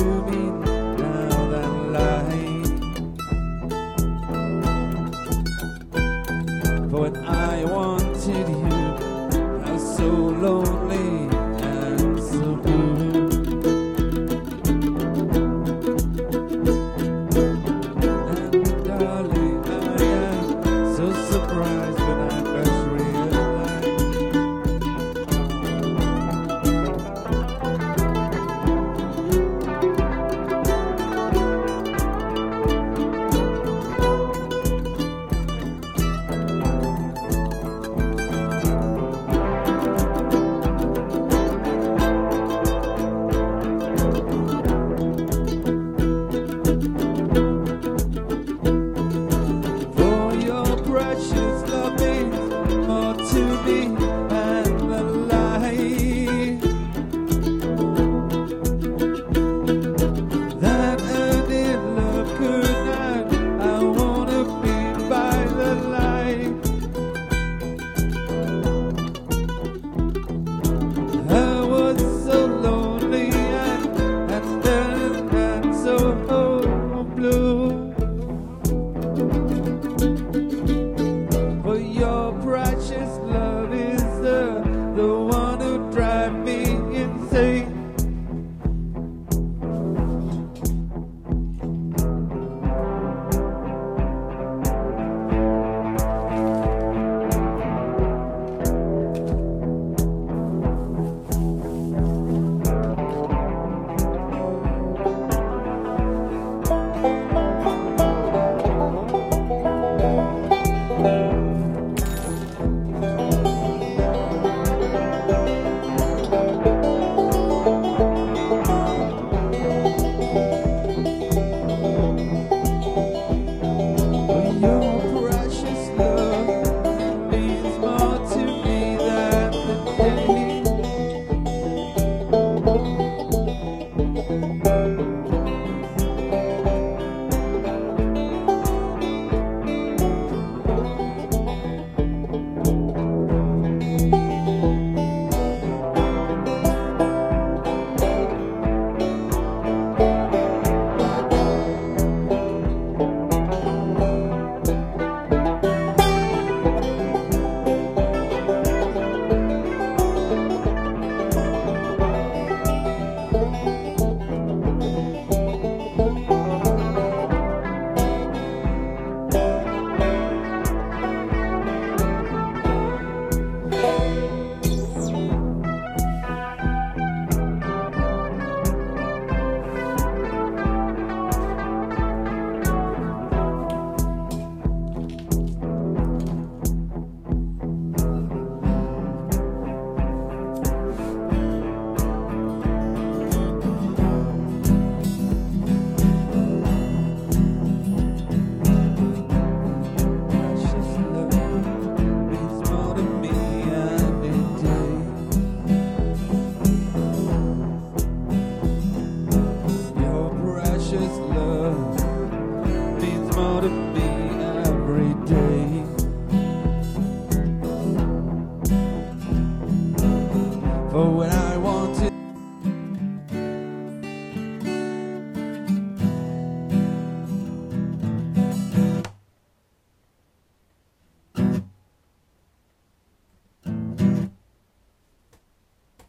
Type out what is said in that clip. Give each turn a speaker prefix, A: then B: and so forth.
A: me now than life. For when I wanted you, I was so lonely and so blue. And darling, I am so surprised when I first realized precious love means more to me than the life that any love could not. I wanna be by the light. I was so lonely and then and so blue. Your precious love is the one who drives me insane. Precious love means more to me.